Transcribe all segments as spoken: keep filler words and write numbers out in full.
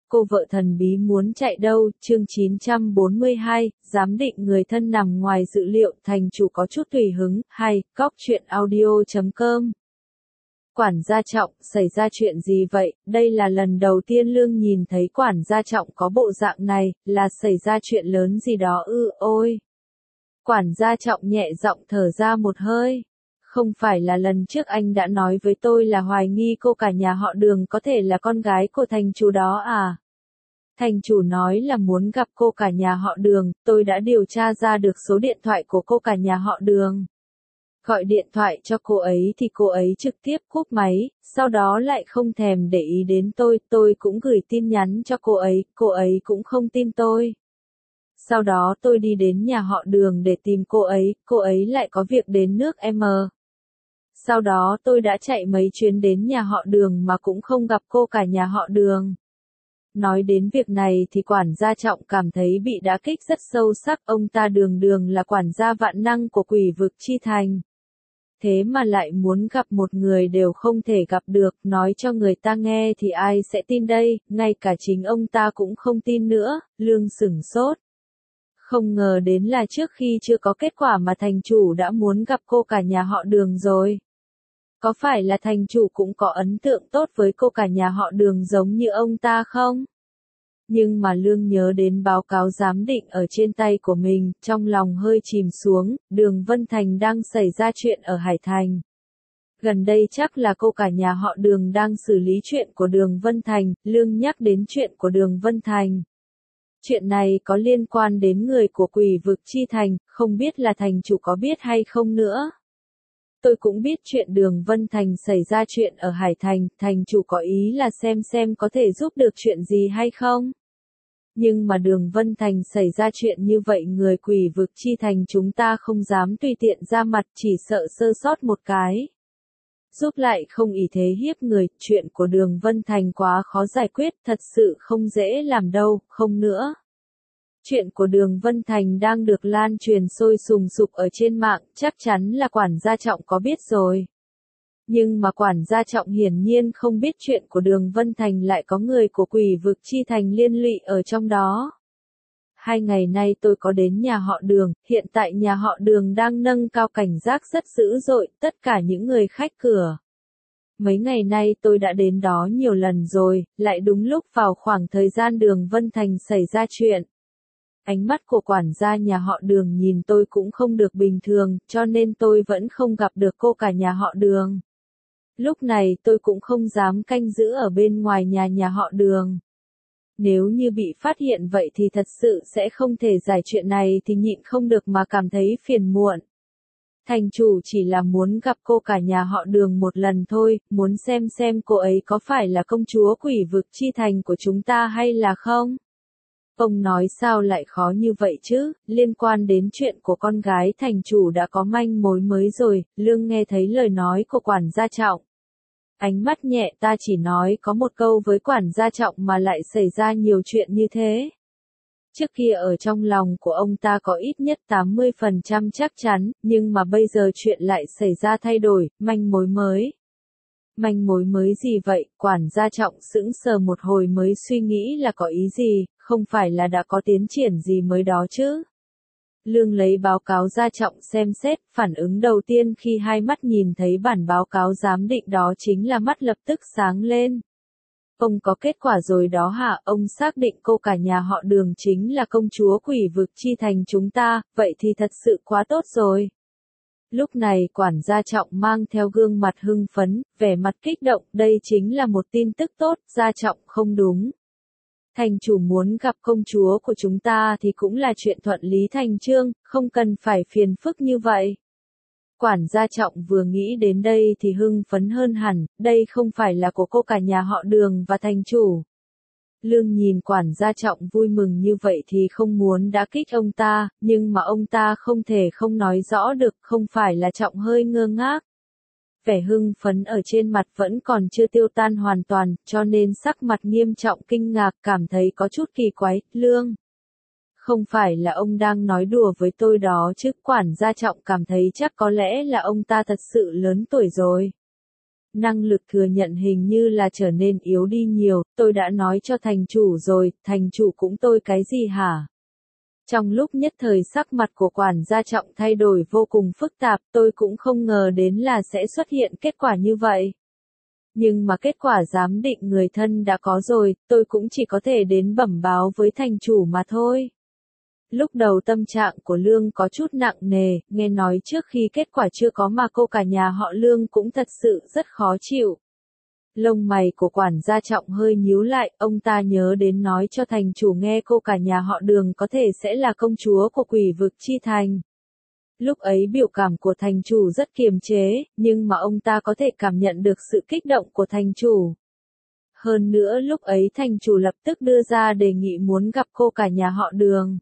cô vợ thần bí muốn chạy đâu, chương chín trăm bốn mươi hai, giám định người thân nằm ngoài dự liệu, thành chủ có chút tùy hứng, hay, cóc truyện audio chấm com. Quản gia Trọng, xảy ra chuyện gì vậy? Đây là lần đầu tiên Lương nhìn thấy quản gia Trọng có bộ dạng này, là xảy ra chuyện lớn gì đó ư, ôi. Quản gia Trọng nhẹ giọng thở ra một hơi. Không phải là lần trước anh đã nói với tôi là hoài nghi cô cả nhà họ Đường có thể là con gái của thành chủ đó à? Thành chủ nói là muốn gặp cô cả nhà họ Đường, tôi đã điều tra ra được số điện thoại của cô cả nhà họ Đường. Gọi điện thoại cho cô ấy thì cô ấy trực tiếp cúp máy, sau đó lại không thèm để ý đến tôi, tôi cũng gửi tin nhắn cho cô ấy, cô ấy cũng không tin tôi. Sau đó tôi đi đến nhà họ Đường để tìm cô ấy, cô ấy lại có việc đến nước M. Sau đó tôi đã chạy mấy chuyến đến nhà họ Đường mà cũng không gặp cô cả nhà họ Đường. Nói đến việc này thì quản gia Trọng cảm thấy bị đả kích rất sâu sắc, ông ta Đường Đường là quản gia vạn năng của Quỷ Vực Chi Thành. Thế mà lại muốn gặp một người đều không thể gặp được, nói cho người ta nghe thì ai sẽ tin đây, ngay cả chính ông ta cũng không tin nữa, Lương sửng sốt. Không ngờ đến là trước khi chưa có kết quả mà thành chủ đã muốn gặp cô cả nhà họ Đường rồi. Có phải là thành chủ cũng có ấn tượng tốt với cô cả nhà họ Đường giống như ông ta không? Nhưng mà Lương nhớ đến báo cáo giám định ở trên tay của mình, trong lòng hơi chìm xuống, Đường Vân Thành đang xảy ra chuyện ở Hải Thành. Gần đây chắc là cô cả nhà họ Đường đang xử lý chuyện của Đường Vân Thành, Lương nhắc đến chuyện của Đường Vân Thành. Chuyện này có liên quan đến người của Quỷ Vực Chi Thành, không biết là thành chủ có biết hay không nữa. Tôi cũng biết chuyện Đường Vân Thành xảy ra chuyện ở Hải Thành, thành chủ có ý là xem xem có thể giúp được chuyện gì hay không. Nhưng mà Đường Vân Thành xảy ra chuyện như vậy người Quỷ Vực Chi Thành chúng ta không dám tùy tiện ra mặt, chỉ sợ sơ sót một cái. Giúp lại không ý thế hiếp người, chuyện của Đường Vân Thành quá khó giải quyết, thật sự không dễ làm đâu, không nữa. Chuyện của Đường Vân Thành đang được lan truyền sôi sùng sục ở trên mạng, chắc chắn là quản gia Trọng có biết rồi. Nhưng mà quản gia Trọng hiển nhiên không biết chuyện của Đường Vân Thành lại có người của Quỷ Vực Chi Thành liên lụy ở trong đó. Hai ngày nay tôi có đến nhà họ Đường, hiện tại nhà họ Đường đang nâng cao cảnh giác rất dữ dội, tất cả những người khách cửa. Mấy ngày nay tôi đã đến đó nhiều lần rồi, lại đúng lúc vào khoảng thời gian Đường Vân Thành xảy ra chuyện. Ánh mắt của quản gia nhà họ Đường nhìn tôi cũng không được bình thường, cho nên tôi vẫn không gặp được cô cả nhà họ Đường. Lúc này tôi cũng không dám canh giữ ở bên ngoài nhà nhà họ Đường. Nếu như bị phát hiện vậy thì thật sự sẽ không thể giải chuyện này thì nhịn không được mà cảm thấy phiền muộn. Thành chủ chỉ là muốn gặp cô cả nhà họ Đường một lần thôi, muốn xem xem cô ấy có phải là công chúa Quỷ Vực Chi Thành của chúng ta hay là không. Ông nói sao lại khó như vậy chứ, liên quan đến chuyện của con gái thành chủ đã có manh mối mới rồi, Lương nghe thấy lời nói của quản gia Trọng. Ánh mắt nhẹ ta chỉ nói có một câu với quản gia Trọng mà lại xảy ra nhiều chuyện như thế. Trước kia ở trong lòng của ông ta có ít nhất tám mươi phần trăm chắc chắn, nhưng mà bây giờ chuyện lại xảy ra thay đổi, manh mối mới. Manh mối mới gì vậy, quản gia Trọng sững sờ một hồi mới suy nghĩ là có ý gì, không phải là đã có tiến triển gì mới đó chứ. Lương lấy báo cáo ra Trọng xem xét, phản ứng đầu tiên khi hai mắt nhìn thấy bản báo cáo giám định đó chính là mắt lập tức sáng lên. Ông có kết quả rồi đó hả, ông xác định cô cả nhà họ Đường chính là công chúa Quỷ Vực Chi Thành chúng ta, vậy thì thật sự quá tốt rồi. Lúc này quản gia Trọng mang theo gương mặt hưng phấn, vẻ mặt kích động, đây chính là một tin tức tốt, gia Trọng không đúng. Thành chủ muốn gặp công chúa của chúng ta thì cũng là chuyện thuận lý thành chương, không cần phải phiền phức như vậy. Quản gia Trọng vừa nghĩ đến đây thì hưng phấn hơn hẳn, đây không phải là của cô cả nhà họ Đường và thành chủ. Lương nhìn quản gia Trọng vui mừng như vậy thì không muốn đả kích ông ta, nhưng mà ông ta không thể không nói rõ được, không phải là Trọng hơi ngơ ngác. Vẻ hưng phấn ở trên mặt vẫn còn chưa tiêu tan hoàn toàn, cho nên sắc mặt nghiêm trọng kinh ngạc cảm thấy có chút kỳ quái, Lương. Không phải là ông đang nói đùa với tôi đó chứ, quản gia Trọng cảm thấy chắc có lẽ là ông ta thật sự lớn tuổi rồi. Năng lực thừa nhận hình như là trở nên yếu đi nhiều, tôi đã nói cho thành chủ rồi, thành chủ cũng tôi cái gì hả? Trong lúc nhất thời sắc mặt của quản gia Trọng thay đổi vô cùng phức tạp, tôi cũng không ngờ đến là sẽ xuất hiện kết quả như vậy. Nhưng mà kết quả giám định người thân đã có rồi, tôi cũng chỉ có thể đến bẩm báo với thành chủ mà thôi. Lúc đầu tâm trạng của Lương có chút nặng nề, nghe nói trước khi kết quả chưa có mà cô cả nhà họ Lương cũng thật sự rất khó chịu. Lông mày của quản gia Trọng hơi nhíu lại, ông ta nhớ đến nói cho thành chủ nghe cô cả nhà họ Đường có thể sẽ là công chúa của quỷ vực chi thành. Lúc ấy biểu cảm của thành chủ rất kiềm chế, nhưng mà ông ta có thể cảm nhận được sự kích động của thành chủ. Hơn nữa lúc ấy thành chủ lập tức đưa ra đề nghị muốn gặp cô cả nhà họ Đường.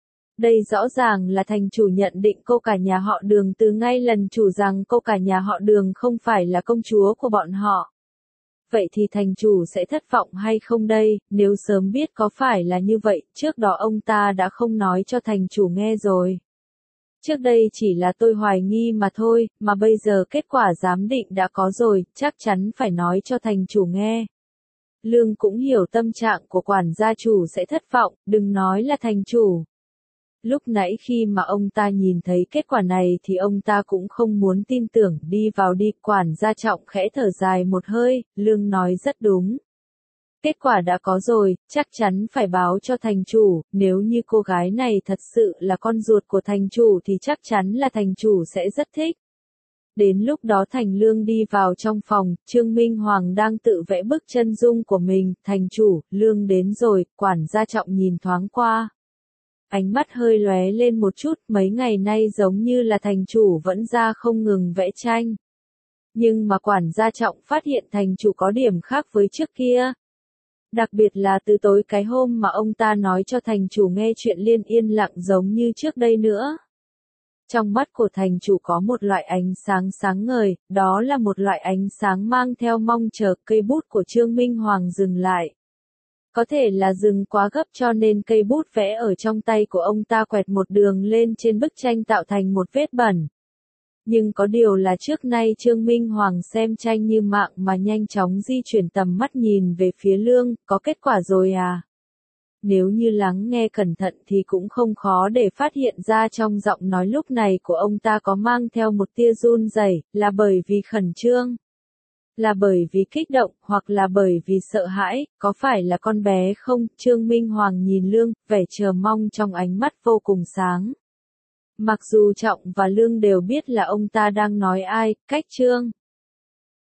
Đây rõ ràng là thành chủ nhận định cô cả nhà họ Đường từ ngay lần chủ rằng cô cả nhà họ Đường không phải là công chúa của bọn họ. Vậy thì thành chủ sẽ thất vọng hay không đây, nếu sớm biết có phải là như vậy, trước đó ông ta đã không nói cho thành chủ nghe rồi. Trước đây chỉ là tôi hoài nghi mà thôi, mà bây giờ kết quả giám định đã có rồi, chắc chắn phải nói cho thành chủ nghe. Lương cũng hiểu tâm trạng của quản gia chủ sẽ thất vọng, đừng nói là thành chủ. Lúc nãy khi mà ông ta nhìn thấy kết quả này thì ông ta cũng không muốn tin tưởng, đi vào đi, quản gia Trọng khẽ thở dài một hơi, Lương nói rất đúng. Kết quả đã có rồi, chắc chắn phải báo cho thành chủ, nếu như cô gái này thật sự là con ruột của thành chủ thì chắc chắn là thành chủ sẽ rất thích. Đến lúc đó Thành Lương đi vào trong phòng, Trương Minh Hoàng đang tự vẽ bức chân dung của mình, thành chủ, Lương đến rồi, quản gia Trọng nhìn thoáng qua. Ánh mắt hơi lóe lên một chút, mấy ngày nay giống như là thành chủ vẫn ra không ngừng vẽ tranh. Nhưng mà quản gia Trọng phát hiện thành chủ có điểm khác với trước kia. Đặc biệt là từ tối cái hôm mà ông ta nói cho thành chủ nghe chuyện Liên yên lặng giống như trước đây nữa. Trong mắt của thành chủ có một loại ánh sáng sáng ngời, đó là một loại ánh sáng mang theo mong chờ. Cây bút của Trương Minh Hoàng dừng lại. Có thể là dừng quá gấp cho nên cây bút vẽ ở trong tay của ông ta quẹt một đường lên trên bức tranh tạo thành một vết bẩn. Nhưng có điều là trước nay Trương Minh Hoàng xem tranh như mạng mà nhanh chóng di chuyển tầm mắt nhìn về phía Lương, có kết quả rồi à? Nếu như lắng nghe cẩn thận thì cũng không khó để phát hiện ra trong giọng nói lúc này của ông ta có mang theo một tia run rẩy, là bởi vì khẩn trương. Là bởi vì kích động, hoặc là bởi vì sợ hãi, có phải là con bé không? Trương Minh Hoàng nhìn Lương, vẻ chờ mong trong ánh mắt vô cùng sáng. Mặc dù Trọng và Lương đều biết là ông ta đang nói ai, cách Trương